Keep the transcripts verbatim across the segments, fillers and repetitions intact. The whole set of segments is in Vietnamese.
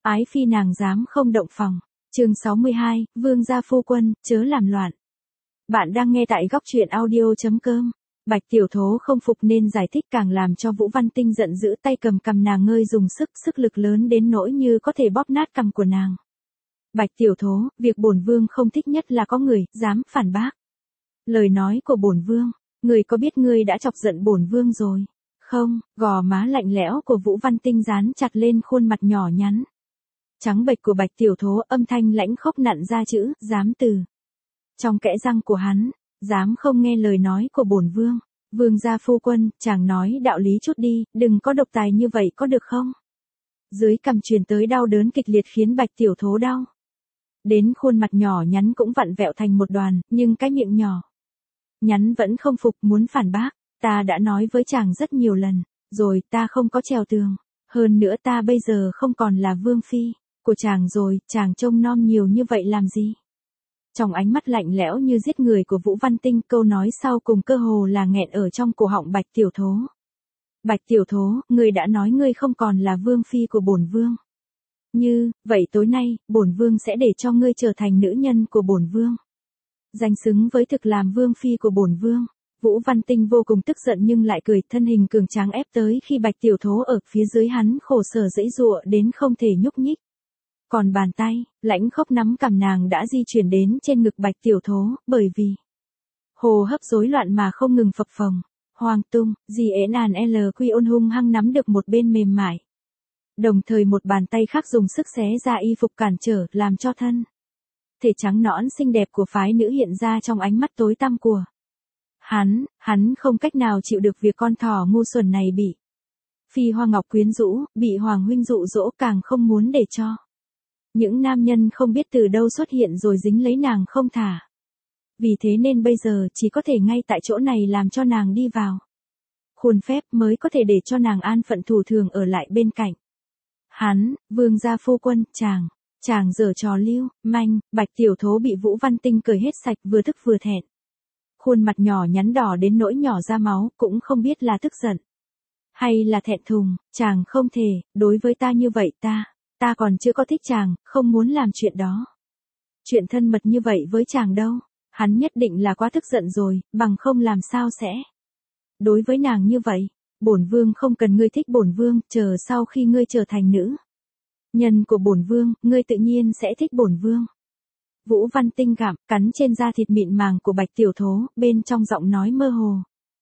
Ái phi nàng dám không động phòng. Chương sáu mươi hai, Vương gia phu quân, chớ làm loạn. Bạn đang nghe tại góc truyện audio chấm com. Bạch Tiểu Thố không phục nên giải thích càng làm cho Vũ Văn Tinh giận dữ, tay cầm cằm nàng ngơi dùng sức, sức lực lớn đến nỗi như có thể bóp nát cằm của nàng. Bạch Tiểu Thố, việc bổn vương không thích nhất là có người dám phản bác lời nói của bổn vương. Người có biết ngươi đã chọc giận bổn vương rồi không? Gò má lạnh lẽo của Vũ Văn Tinh dán chặt lên khuôn mặt nhỏ nhắn trắng bệch của Bạch Tiểu Thố, âm thanh lãnh khốc nặn ra chữ dám từ trong kẽ răng của hắn. Dám không nghe lời nói của bổn vương. Vương gia phu quân, chàng nói đạo lý chút đi, đừng có độc tài như vậy có được không? Dưới cằm truyền tới đau đớn kịch liệt khiến Bạch Tiểu Thố đau đến khuôn mặt nhỏ nhắn cũng vặn vẹo thành một đoàn, nhưng cái miệng nhỏ nhắn vẫn không phục, muốn phản bác. Ta đã nói với chàng rất nhiều lần rồi, ta không có trèo tường. Hơn nữa ta bây giờ không còn là vương phi của chàng rồi, chàng trông nom nhiều như vậy làm gì? Trong ánh mắt lạnh lẽo như giết người của Vũ Văn Tinh, câu nói sau cùng cơ hồ là nghẹn ở trong cổ họng Bạch Tiểu Thố. Bạch Tiểu Thố, ngươi đã nói ngươi không còn là vương phi của bổn vương. Như vậy tối nay, bổn vương sẽ để cho ngươi trở thành nữ nhân của bổn vương, danh xứng với thực làm vương phi của bổn vương. Vũ Văn Tinh vô cùng tức giận nhưng lại cười, thân hình cường tráng ép tới khi Bạch Tiểu Thố ở phía dưới hắn khổ sở giãy giụa đến không thể nhúc nhích. Còn bàn tay lãnh khốc nắm cằm nàng đã di chuyển đến trên ngực Bạch Tiểu Thố, bởi vì hô hấp rối loạn mà không ngừng phập phồng. Hoàng tung, dì ế nàn lờ quy ôn hung hăng nắm được một bên mềm mại. Đồng thời một bàn tay khác dùng sức xé ra y phục cản trở, làm cho thân thể trắng nõn xinh đẹp của phái nữ hiện ra trong ánh mắt tối tăm của hắn. Hắn không cách nào chịu được việc con thỏ ngu xuẩn này bị Phi Hoa Ngọc quyến rũ, bị Hoàng huynh dụ dỗ, càng không muốn để cho những nam nhân không biết từ đâu xuất hiện rồi dính lấy nàng không thả. Vì thế nên bây giờ chỉ có thể ngay tại chỗ này làm cho nàng đi vào khuôn phép mới có thể để cho nàng an phận thủ thường ở lại bên cạnh hắn. Vương gia phu quân, chàng, chàng giở trò lưu manh. Bạch Tiểu Thố bị Vũ Văn Tinh cười hết sạch, vừa tức vừa thẹn. Khuôn mặt nhỏ nhắn đỏ đến nỗi nhỏ ra máu, cũng không biết là tức giận hay là thẹn thùng. Chàng không thể đối với ta như vậy, ta Ta còn chưa có thích chàng, không muốn làm chuyện đó. Chuyện thân mật như vậy với chàng đâu. Hắn nhất định là quá tức giận rồi, bằng không làm sao sẽ đối với nàng như vậy. Bổn vương không cần ngươi thích bổn vương, chờ sau khi ngươi trở thành nữ nhân của bổn vương, ngươi tự nhiên sẽ thích bổn vương. Vũ Văn Tinh gặm, cắn trên da thịt mịn màng của Bạch Tiểu Thố, bên trong giọng nói mơ hồ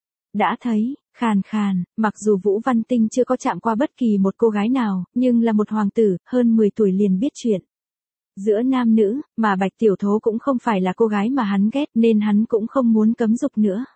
đã thấy khàn khàn. Mặc dù Vũ Văn Tinh chưa có chạm qua bất kỳ một cô gái nào, nhưng là một hoàng tử, hơn mười tuổi liền biết chuyện giữa nam nữ, mà Bạch Tiểu Thố cũng không phải là cô gái mà hắn ghét, nên hắn cũng không muốn cấm dục nữa.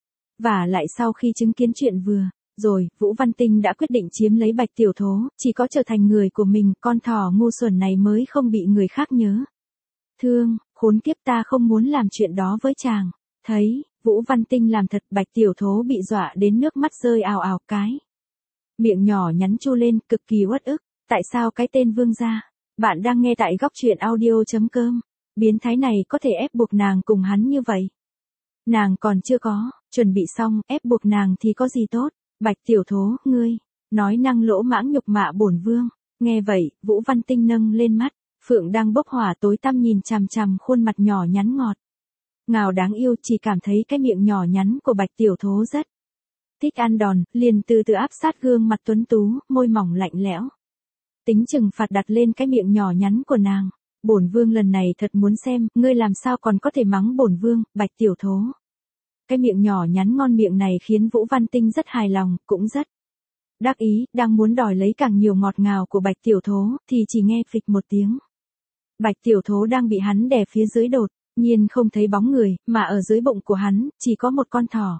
Và lại sau khi chứng kiến chuyện vừa rồi, Vũ Văn Tinh đã quyết định chiếm lấy Bạch Tiểu Thố, chỉ có trở thành người của mình, con thỏ ngu xuẩn này mới không bị người khác nhớ thương. Khốn kiếp, ta không muốn làm chuyện đó với chàng. Thấy Vũ Văn Tinh làm thật, Bạch Tiểu Thố bị dọa đến nước mắt rơi ào ào, cái miệng nhỏ nhắn chu lên, cực kỳ uất ức. Tại sao cái tên vương gia? Bạn đang nghe tại góc truyện audio chấm com. Biến thái này có thể ép buộc nàng cùng hắn như vậy. Nàng còn chưa có chuẩn bị xong, ép buộc nàng thì có gì tốt. Bạch Tiểu Thố, ngươi nói năng lỗ mãng nhục mạ bổn vương. Nghe vậy, Vũ Văn Tinh nâng lên mắt phượng đang bốc hỏa tối tăm nhìn chằm chằm khuôn mặt nhỏ nhắn ngọt ngào đáng yêu, chỉ cảm thấy cái miệng nhỏ nhắn của Bạch Tiểu Thố rất thích ăn đòn, liền từ từ áp sát gương mặt tuấn tú, môi mỏng lạnh lẽo. Tính trừng phạt đặt lên cái miệng nhỏ nhắn của nàng. Bổn vương lần này thật muốn xem, ngươi làm sao còn có thể mắng bổn vương, Bạch Tiểu Thố. Cái miệng nhỏ nhắn ngon miệng này khiến Vũ Văn Tinh rất hài lòng, cũng rất đắc ý, đang muốn đòi lấy càng nhiều ngọt ngào của Bạch Tiểu Thố, thì chỉ nghe phịch một tiếng. Bạch Tiểu Thố đang bị hắn đè phía dưới đột nhiên không thấy bóng người, mà ở dưới bụng của hắn, chỉ có một con thỏ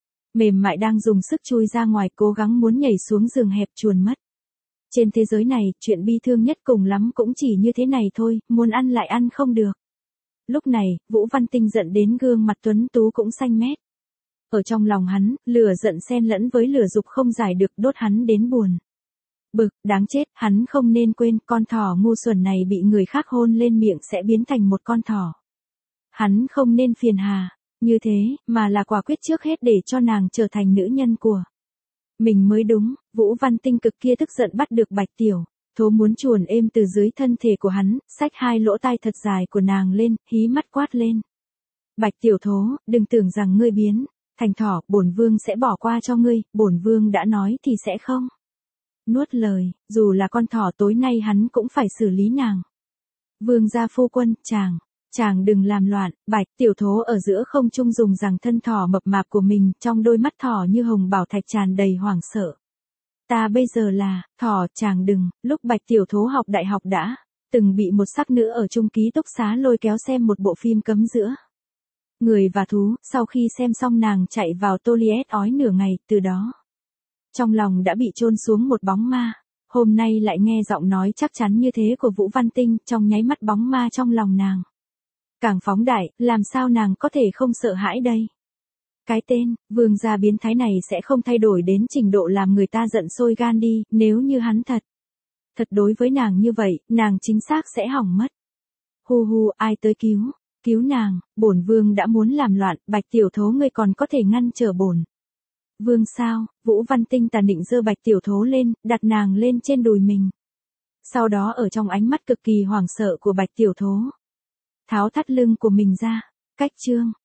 mềm mại đang dùng sức chui ra ngoài, cố gắng muốn nhảy xuống giường hẹp chuồn mất. Trên thế giới này, chuyện bi thương nhất cùng lắm cũng chỉ như thế này thôi, muốn ăn lại ăn không được. Lúc này, Vũ Văn Tinh giận đến gương mặt tuấn tú cũng xanh mét. Ở trong lòng hắn, lửa giận xen lẫn với lửa dục không giải được, đốt hắn đến buồn bực. Đáng chết, hắn không nên quên, con thỏ ngu xuẩn này bị người khác hôn lên miệng sẽ biến thành một con thỏ. Hắn không nên phiền hà như thế, mà là quả quyết trước hết để cho nàng trở thành nữ nhân của mình mới đúng. Vũ Văn Tinh cực kia tức giận bắt được Bạch Tiểu Thố muốn chuồn êm từ dưới thân thể của hắn, xách hai lỗ tai thật dài của nàng lên, hí mắt quát lên. Bạch tiểu thố, đừng tưởng rằng ngươi biến thành thỏ, bổn vương sẽ bỏ qua cho ngươi, bổn vương đã nói thì sẽ không nuốt lời, dù là con thỏ tối nay hắn cũng phải xử lý nàng. Vương gia phu quân, chàng, chàng đừng làm loạn. Bạch tiểu thố ở giữa không trung dùng rằng thân thỏ mập mạp của mình, trong đôi mắt thỏ như hồng bảo thạch tràn đầy hoảng sợ. Ta bây giờ là thỏ, chàng đừng. Lúc Bạch tiểu thố học đại học đã từng bị một sắc nữ ở chung ký túc xá lôi kéo xem một bộ phim cấm giữa người và thú, sau khi xem xong nàng chạy vào toilet ói nửa ngày, từ đó trong lòng đã bị chôn xuống một bóng ma. Hôm nay lại nghe giọng nói chắc chắn như thế của Vũ Văn Tinh, trong nháy mắt bóng ma trong lòng nàng càng phóng đại, làm sao nàng có thể không sợ hãi đây? Cái tên vương gia biến thái này sẽ không thay đổi đến trình độ làm người ta giận sôi gan đi, nếu như hắn thật thật đối với nàng như vậy, nàng chính xác sẽ hỏng mất. Hu hu, ai tới cứu? Cứu nàng, bổn vương đã muốn làm loạn, Bạch tiểu thố ngươi còn có thể ngăn trở bổn vương sao? Vũ Văn Tinh tàn định giơ Bạch tiểu thố lên, đặt nàng lên trên đùi mình. Sau đó ở trong ánh mắt cực kỳ hoảng sợ của Bạch tiểu thố, tháo thắt lưng của mình ra. Cách chương